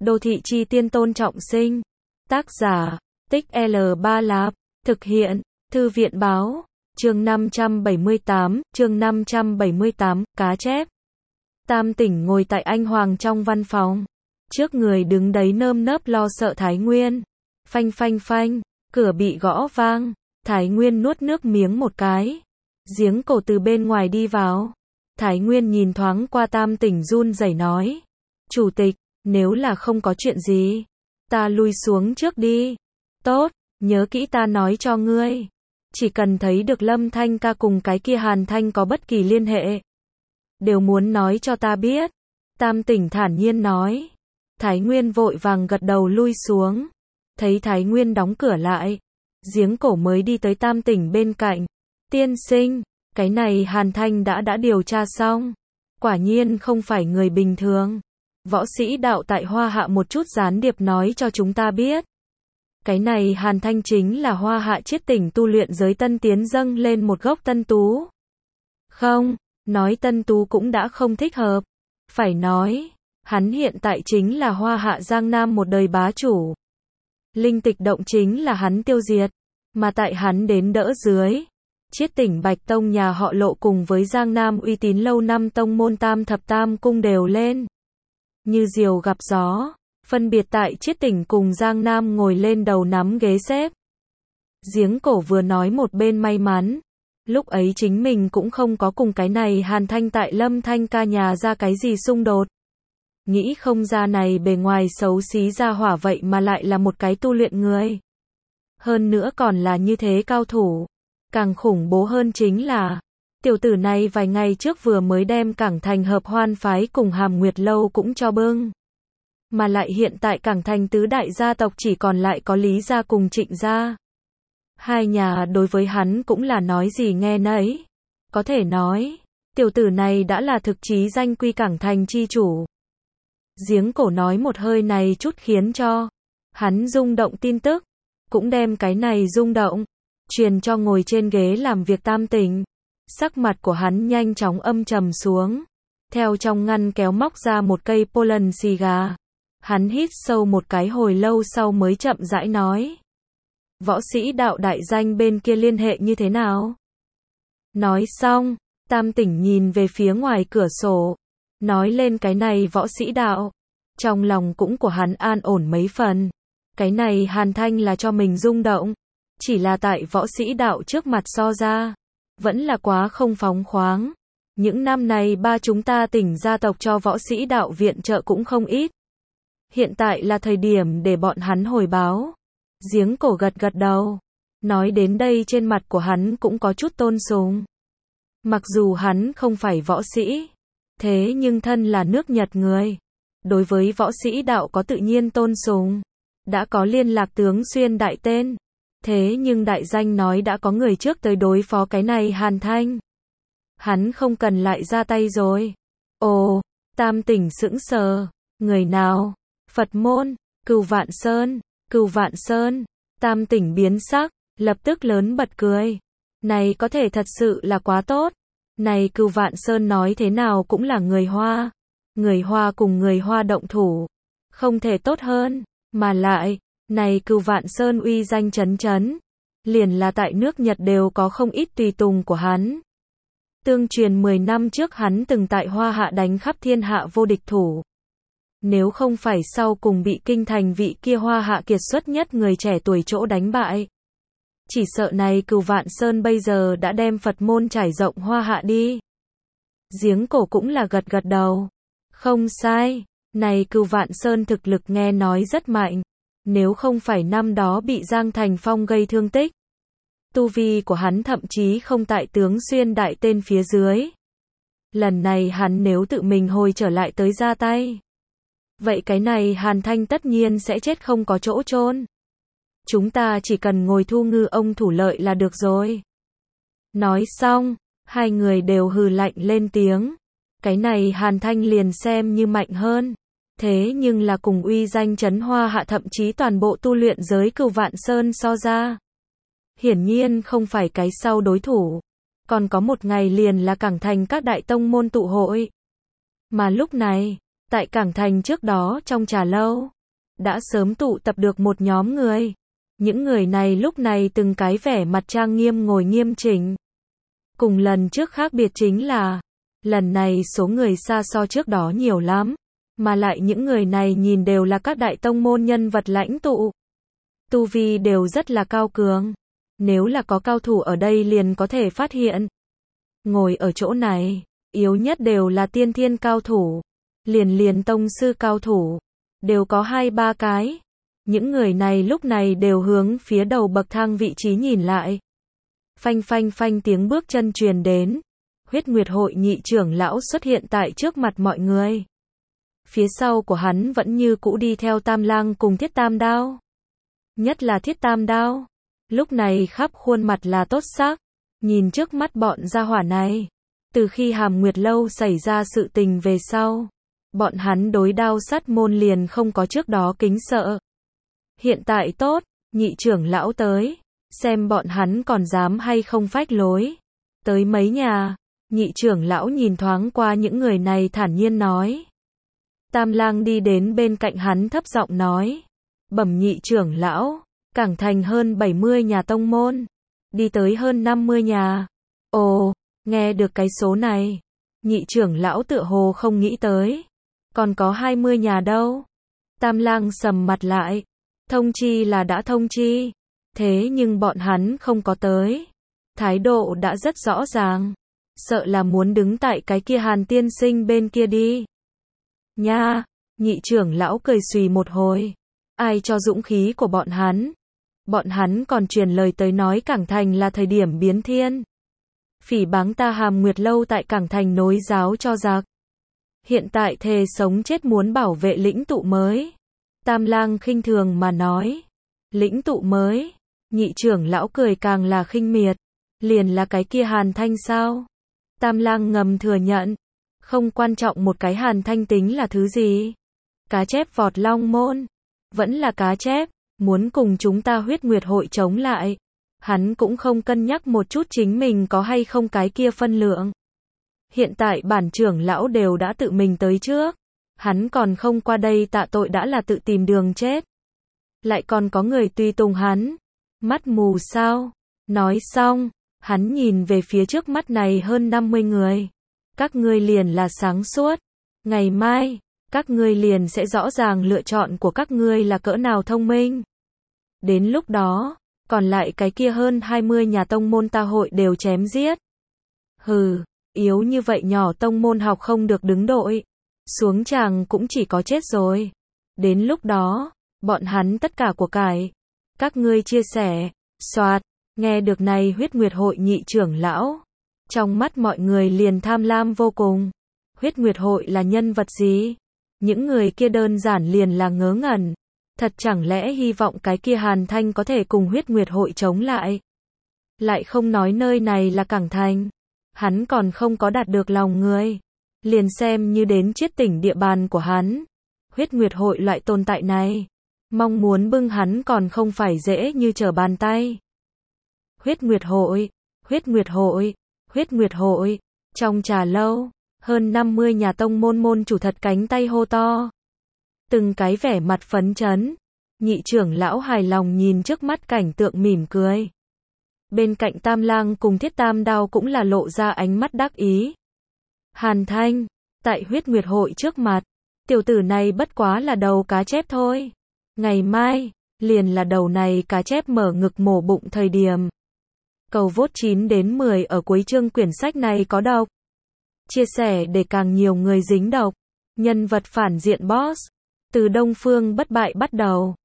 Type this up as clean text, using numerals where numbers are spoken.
Đô thị chi tiên Tôn Trọng Sinh. Tác giả, Tích L3 Lạp. Thực hiện, Thư viện báo. Chương 578, cá chép. Tam Tỉnh ngồi tại anh Hoàng trong văn phòng. Trước người đứng đấy nơm nớp lo sợ Thái Nguyên. Phanh phanh phanh, cửa bị gõ vang. Thái Nguyên nuốt nước miếng một cái. Giếng cổ từ bên ngoài đi vào. Thái Nguyên nhìn thoáng qua Tam Tỉnh run rẩy nói. Chủ tịch, nếu là không có chuyện gì, ta lui xuống trước đi. Tốt, nhớ kỹ ta nói cho ngươi. Chỉ cần thấy được Lâm Thanh ca cùng cái kia Hàn Thanh có bất kỳ liên hệ, đều muốn nói cho ta biết. Tam Tỉnh thản nhiên nói. Thái Nguyên vội vàng gật đầu lui xuống. Thấy Thái Nguyên đóng cửa lại, giếng cổ mới đi tới Tam Tỉnh bên cạnh. Tiên sinh, cái này Hàn Thanh đã điều tra xong. Quả nhiên không phải người bình thường. Võ sĩ đạo tại Hoa Hạ một chút gián điệp nói cho chúng ta biết. Cái này Hàn Thanh chính là Hoa Hạ Chiết Tỉnh tu luyện giới tân tiến dâng lên một gốc tân tú. Không, nói tân tú cũng đã không thích hợp. Phải nói, hắn hiện tại chính là Hoa Hạ Giang Nam một đời bá chủ. Linh tịch động chính là hắn tiêu diệt. Mà tại hắn đến đỡ dưới, Chiết Tỉnh Bạch Tông nhà họ Lộ cùng với Giang Nam uy tín lâu năm tông môn Tam Thập Tam Cung đều lên. Như diều gặp gió, phân biệt tại Chiết Tỉnh cùng Giang Nam ngồi lên đầu nắm ghế xếp. Giếng cổ vừa nói một bên may mắn. Lúc ấy chính mình cũng không có cùng cái này Hàn Thanh tại Lâm Thanh ca nhà ra cái gì xung đột. Nghĩ không ra này bề ngoài xấu xí ra hỏa vậy mà lại là một cái tu luyện người. Hơn nữa còn là như thế cao thủ. Càng khủng bố hơn chính là, tiểu tử này vài ngày trước vừa mới đem Cảng Thành Hợp Hoan Phái cùng Hàm Nguyệt Lâu cũng cho bưng. Mà lại hiện tại Cảng Thành tứ đại gia tộc chỉ còn lại có Lý gia cùng Trịnh gia. Hai nhà đối với hắn cũng là nói gì nghe nấy. Có thể nói, tiểu tử này đã là thực chí danh quy Cảng Thành chi chủ. Giếng cổ nói một hơi này chút khiến cho hắn rung động tin tức, cũng đem cái này rung động truyền cho ngồi trên ghế làm việc Tam Tỉnh. Sắc mặt của hắn nhanh chóng âm trầm xuống. Theo trong ngăn kéo móc ra một cây Poland xì gà. Hắn hít sâu một cái hồi lâu sau mới chậm rãi nói. Võ sĩ đạo đại danh bên kia liên hệ như thế nào? Nói xong, Tam Tỉnh nhìn về phía ngoài cửa sổ. Nói lên cái này võ sĩ đạo. Trong lòng cũng của hắn an ổn mấy phần. Cái này Hàn Thanh là cho mình rung động. Chỉ là tại võ sĩ đạo trước mặt so ra, vẫn là quá không phóng khoáng. Những năm này ba chúng ta Tỉnh gia tộc cho võ sĩ đạo viện trợ cũng không ít. Hiện tại là thời điểm để bọn hắn hồi báo. Giếng cổ gật gật đầu. Nói đến đây trên mặt của hắn cũng có chút tôn sùng. Mặc dù hắn không phải võ sĩ, thế nhưng thân là nước Nhật người. Đối với võ sĩ đạo có tự nhiên tôn sùng. Đã có liên lạc tướng xuyên đại tên. Thế nhưng đại danh nói đã có người trước tới đối phó cái này Hàn Thanh. Hắn không cần lại ra tay rồi. Ồ, Tam Tỉnh sững sờ. Người nào? Phật môn, Cửu Vạn Sơn, Cửu Vạn Sơn. Tam Tỉnh biến sắc, lập tức lớn bật cười. Này có thể thật sự là quá tốt. Này Cửu Vạn Sơn nói thế nào cũng là người Hoa. Người Hoa cùng người Hoa động thủ. Không thể tốt hơn, mà lại. Này Cửu Vạn Sơn uy danh chấn chấn. Liền là tại nước Nhật đều có không ít tùy tùng của hắn. Tương truyền 10 năm trước hắn từng tại Hoa Hạ đánh khắp thiên hạ vô địch thủ. Nếu không phải sau cùng bị kinh thành vị kia Hoa Hạ kiệt xuất nhất người trẻ tuổi chỗ đánh bại. Chỉ sợ này Cửu Vạn Sơn bây giờ đã đem Phật môn trải rộng Hoa Hạ đi. Giếng cổ cũng là gật gật đầu. Không sai, này Cửu Vạn Sơn thực lực nghe nói rất mạnh. Nếu không phải năm đó bị Giang Thành Phong gây thương tích. Tu vi của hắn thậm chí không tại tướng xuyên đại tên phía dưới. Lần này hắn nếu tự mình hồi trở lại tới ra tay. Vậy cái này Hàn Thanh tất nhiên sẽ chết không có chỗ chôn. Chúng ta chỉ cần ngồi thu ngư ông thủ lợi là được rồi. Nói xong, hai người đều hừ lạnh lên tiếng. Cái này Hàn Thanh liền xem như mạnh hơn. Thế nhưng là cùng uy danh chấn Hoa Hạ thậm chí toàn bộ tu luyện giới Cửu Vạn Sơn so ra. Hiển nhiên không phải cái sau đối thủ. Còn có một ngày liền là Cảng Thành các đại tông môn tụ hội. Mà lúc này, Tại Cảng Thành trước đó trong trà lâu, đã sớm tụ tập được một nhóm người. Những người này lúc này từng cái vẻ mặt trang nghiêm ngồi nghiêm chỉnh. Cùng lần trước khác biệt chính là, lần này số người xa so trước đó nhiều lắm. Mà lại những người này nhìn đều là các đại tông môn nhân vật lãnh tụ. Tu vi đều rất là cao cường. Nếu là có cao thủ ở đây liền có thể phát hiện. Ngồi ở chỗ này, yếu nhất đều là tiên thiên cao thủ. Liền tông sư cao thủ. Đều có 2-3 cái. Những người này lúc này đều hướng phía đầu bậc thang vị trí nhìn lại. Phanh phanh phanh tiếng bước chân truyền đến. Huyết Nguyệt Hội nhị trưởng lão xuất hiện tại trước mặt mọi người. Phía sau của hắn vẫn như cũ đi theo Tam Lang cùng Thiết Tam Đao. Nhất là Thiết Tam Đao. Lúc này khắp khuôn mặt là tốt sắc. Nhìn trước mắt bọn gia hỏa này. Từ khi Hàm Nguyệt Lâu xảy ra sự tình về sau. Bọn hắn đối đao sắt môn liền không có trước đó kính sợ. Hiện tại tốt, nhị trưởng lão tới. Xem bọn hắn còn dám hay không phách lối. Tới mấy nhà. Nhị trưởng lão nhìn thoáng qua những người này thản nhiên nói. Tam Lang đi đến bên cạnh hắn thấp giọng nói. Bẩm nhị trưởng lão, Cảng Thành hơn 70 nhà tông môn. Đi tới hơn 50 nhà. Ồ, nghe được cái số này. Nhị trưởng lão tựa hồ không nghĩ tới. Còn có 20 nhà đâu. Tam Lang sầm mặt lại. Thông chi là đã thông chi. Thế nhưng bọn hắn không có tới. Thái độ đã rất rõ ràng. Sợ là muốn đứng tại cái kia Hàn tiên sinh bên kia đi. Nha, nhị trưởng lão cười xùy một hồi. Ai cho dũng khí của bọn hắn? Bọn hắn còn truyền lời tới nói Cảng Thành là thời điểm biến thiên. Phỉ báng ta Hàm Nguyệt Lâu tại Cảng Thành nối giáo cho giặc. Hiện tại thề sống chết muốn bảo vệ lĩnh tụ mới. Tam Lang khinh thường mà nói. Lĩnh tụ mới. Nhị trưởng lão cười càng là khinh miệt. Liền là cái kia Hàn Thanh sao? Tam Lang ngầm thừa nhận. Không quan trọng một cái Hàn Thanh tính là thứ gì. Cá chép vọt long môn. Vẫn là cá chép. Muốn cùng chúng ta Huyết Nguyệt Hội chống lại. Hắn cũng không cân nhắc một chút chính mình có hay không cái kia phân lượng. Hiện tại bản trưởng lão đều đã tự mình tới trước. Hắn còn không qua đây tạ tội đã là tự tìm đường chết. Lại còn có người tùy tùng hắn. Mắt mù sao? Nói xong, hắn nhìn về phía trước mắt này hơn 50 người. Các ngươi liền là sáng suốt. Ngày mai, các ngươi liền sẽ rõ ràng lựa chọn của các ngươi là cỡ nào thông minh. Đến lúc đó, còn lại cái kia hơn 20 nhà tông môn ta hội đều chém giết. Hừ, yếu như vậy nhỏ tông môn học không được đứng đội. Xuống tràng cũng chỉ có chết rồi. Đến lúc đó, bọn hắn tất cả của cải. Các ngươi chia sẻ, soạt, nghe được này Huyết Nguyệt Hội nhị trưởng lão. Trong mắt mọi người liền tham lam vô cùng. Huyết Nguyệt Hội là nhân vật gì? Những người kia đơn giản liền là ngớ ngẩn. Thật chẳng lẽ hy vọng cái kia Hàn Thanh có thể cùng Huyết Nguyệt Hội chống lại? Lại không nói nơi này là Cảng Thành. Hắn còn không có đạt được lòng người. Liền xem như đến chiết tỉnh địa bàn của hắn. Huyết Nguyệt Hội loại tồn tại này. Mong muốn bưng hắn còn không phải dễ như trở bàn tay. Huyết Nguyệt Hội, Huyết Nguyệt Hội, Huyết Nguyệt Hội. Trong trà lâu, hơn 50 nhà tông môn chủ thật cánh tay hô to. Từng cái vẻ mặt phấn chấn. Nhị trưởng lão hài lòng nhìn trước mắt cảnh tượng mỉm cười. Bên cạnh Tam Lang cùng Thiết Tam Đao cũng là lộ ra ánh mắt đắc ý. Hàn Thanh, tại Huyết Nguyệt Hội trước mặt, tiểu tử này bất quá là đầu cá chép thôi. Ngày mai, liền là đầu này cá chép mở ngực mổ bụng thời điểm. Cầu vote 9 đến 10 ở cuối chương quyển sách này có độc. Chia sẻ để càng nhiều người dính độc. Nhân vật phản diện boss. Từ Đông Phương bất bại bắt đầu.